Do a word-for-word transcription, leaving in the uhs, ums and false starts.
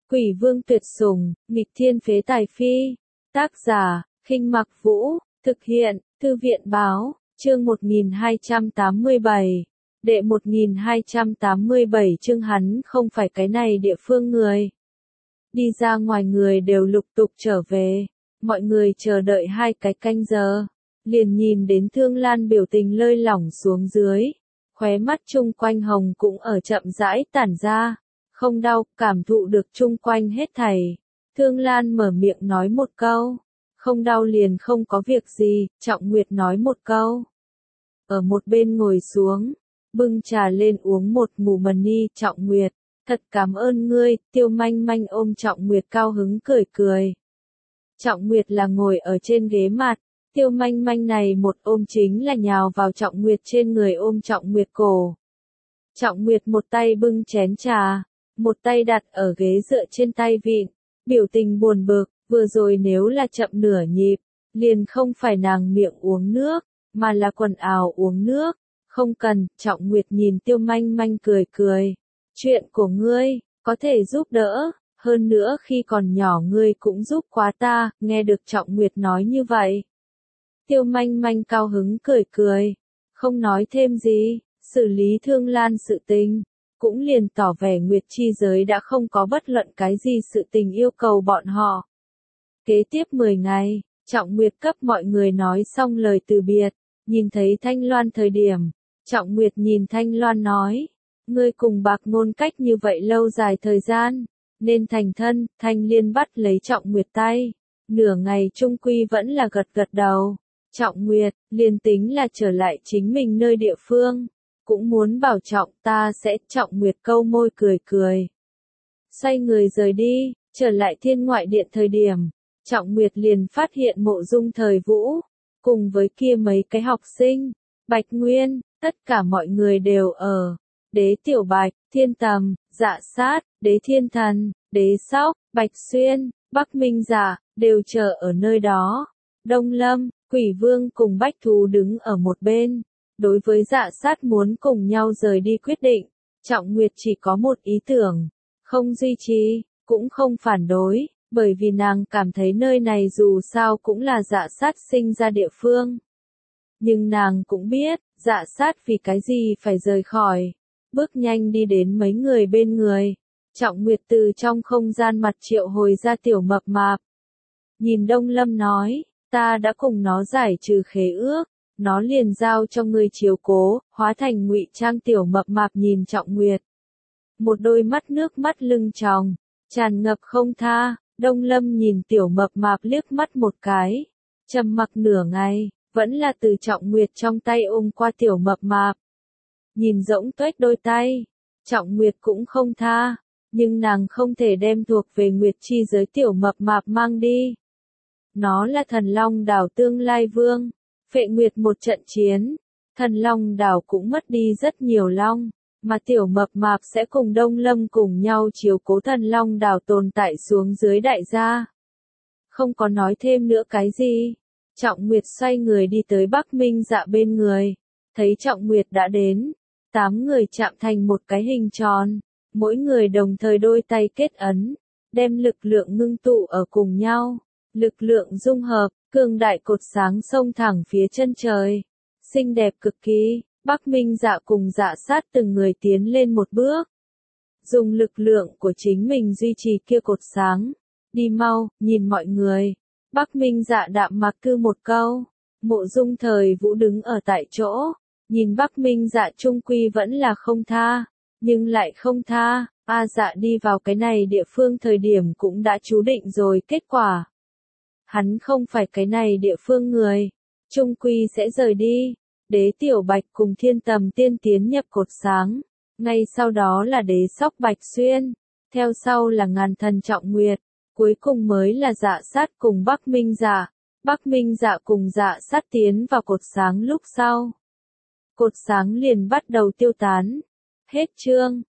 Quỷ vương tuyệt sủng, nghịch thiên phế tài phi. Tác giả, Khinh Mặc Vũ, thực hiện, Thư viện báo, chương một nghìn hai trăm tám mươi bảy. Đệ một nghìn hai trăm tám mươi bảy chương hắn không phải cái này địa phương người. Đi ra ngoài người đều lục tục trở về, mọi người chờ đợi hai cái canh giờ, liền nhìn đến Thương Lan biểu tình lơi lỏng xuống dưới, khóe mắt chung quanh hồng cũng ở chậm rãi tản ra, không đau, cảm thụ được chung quanh hết thảy. Thương Lan mở miệng nói một câu, không đau liền không có việc gì, Trọng Nguyệt nói một câu. Ở một bên ngồi xuống, bưng trà lên uống một ngụm mần ni, Trọng Nguyệt, thật cảm ơn ngươi, Tiêu Manh Manh ôm Trọng Nguyệt cao hứng cười cười. Trọng Nguyệt là ngồi ở trên ghế mặt, Tiêu Manh Manh này một ôm chính là nhào vào Trọng Nguyệt trên người ôm Trọng Nguyệt cổ. Trọng Nguyệt một tay bưng chén trà, một tay đặt ở ghế dựa trên tay vịn, biểu tình buồn bực, vừa rồi nếu là chậm nửa nhịp, liền không phải nàng miệng uống nước, mà là quần áo uống nước. Không cần, Trọng Nguyệt nhìn Tiêu Manh Manh cười cười. Chuyện của ngươi, có thể giúp đỡ, hơn nữa khi còn nhỏ ngươi cũng giúp quá ta, nghe được Trọng Nguyệt nói như vậy. Tiêu Manh Manh cao hứng cười cười, không nói thêm gì, xử lý Thương Lan sự tình, cũng liền tỏ vẻ Nguyệt chi giới đã không có bất luận cái gì sự tình yêu cầu bọn họ. Kế tiếp mười ngày, Trọng Nguyệt cấp mọi người nói xong lời từ biệt, nhìn thấy Thanh Loan thời điểm, Trọng Nguyệt nhìn Thanh Loan nói, ngươi cùng Bạc Ngôn cách như vậy lâu dài thời gian, nên thành thân. Thanh Liên bắt lấy Trọng Nguyệt tay, nửa ngày chung quy vẫn là gật gật đầu. Trọng Nguyệt, liền tính là trở lại chính mình nơi địa phương, cũng muốn bảo trọng ta sẽ. Trọng Nguyệt câu môi cười cười, xoay người rời đi. Trở lại Thiên Ngoại Điện thời điểm, Trọng Nguyệt liền phát hiện Mộ Dung Thời Vũ, cùng với kia mấy cái học sinh, Bạch Nguyên, tất cả mọi người đều ở. Đế Tiểu Bạch, Thiên Tầm, Dạ Sát, Đế Thiên Thần, Đế Sóc, Bạch Xuyên, Bắc Minh Dạ, đều chờ ở nơi đó. Đông Lâm, Quỷ Vương cùng Bách Thú đứng ở một bên. Đối với Dạ Sát muốn cùng nhau rời đi quyết định, Trọng Nguyệt chỉ có một ý tưởng, không duy trì, cũng không phản đối, bởi vì nàng cảm thấy nơi này dù sao cũng là Dạ Sát sinh ra địa phương. Nhưng nàng cũng biết, Dạ Sát vì cái gì phải rời khỏi. Bước nhanh đi đến mấy người bên người, Trọng Nguyệt từ trong không gian mặt triệu hồi ra Tiểu Mập Mạp. Nhìn Đông Lâm nói, ta đã cùng nó giải trừ khế ước, nó liền giao cho ngươi chiếu cố, hóa thành ngụy trang. Tiểu Mập Mạp nhìn Trọng Nguyệt, một đôi mắt nước mắt lưng tròng, tràn ngập không tha. Đông Lâm nhìn Tiểu Mập Mạp liếc mắt một cái, trầm mặc nửa ngày, vẫn là từ Trọng Nguyệt trong tay ôm qua Tiểu Mập Mạp. Nhìn rỗng tuếch đôi tay, Trọng Nguyệt cũng không tha, nhưng nàng không thể đem thuộc về Nguyệt chi giới Tiểu Mập Mạp mang đi. Nó là Thần Long Đảo tương lai vương, Phệ Nguyệt một trận chiến, Thần Long Đảo cũng mất đi rất nhiều long, mà Tiểu Mập Mạp sẽ cùng Đông Lâm cùng nhau chiếu cố Thần Long Đảo tồn tại xuống dưới đại gia. Không có nói thêm nữa cái gì, Trọng Nguyệt xoay người đi tới Bắc Minh Dạ bên người, thấy Trọng Nguyệt đã đến. Tám người chạm thành một cái hình tròn, mỗi người đồng thời đôi tay kết ấn, đem lực lượng ngưng tụ ở cùng nhau, lực lượng dung hợp, cường đại cột sáng xông thẳng phía chân trời, xinh đẹp cực kỳ. Bắc Minh Dạ cùng Dạ Sát từng người tiến lên một bước, dùng lực lượng của chính mình duy trì kia cột sáng. Đi mau, nhìn mọi người. Bắc Minh Dạ đạm mạc cư một câu, Mộ Dung Thời Vũ đứng ở tại chỗ. Nhìn Bắc Minh Dạ trung quy vẫn là không tha, nhưng lại không tha. A Dạ đi vào cái này địa phương thời điểm cũng đã chú định rồi kết quả. Hắn không phải cái này địa phương người, trung quy sẽ rời đi. Đế Tiểu Bạch cùng Thiên Tầm tiên tiến nhập cột sáng, ngay sau đó là Đế Sóc Bạch Xuyên, theo sau là Ngàn Thần Trọng Nguyệt, cuối cùng mới là Dạ Sát cùng Bắc Minh Dạ. Bắc Minh Dạ cùng Dạ Sát tiến vào cột sáng lúc sau, cột sáng liền bắt đầu tiêu tán. Hết chương.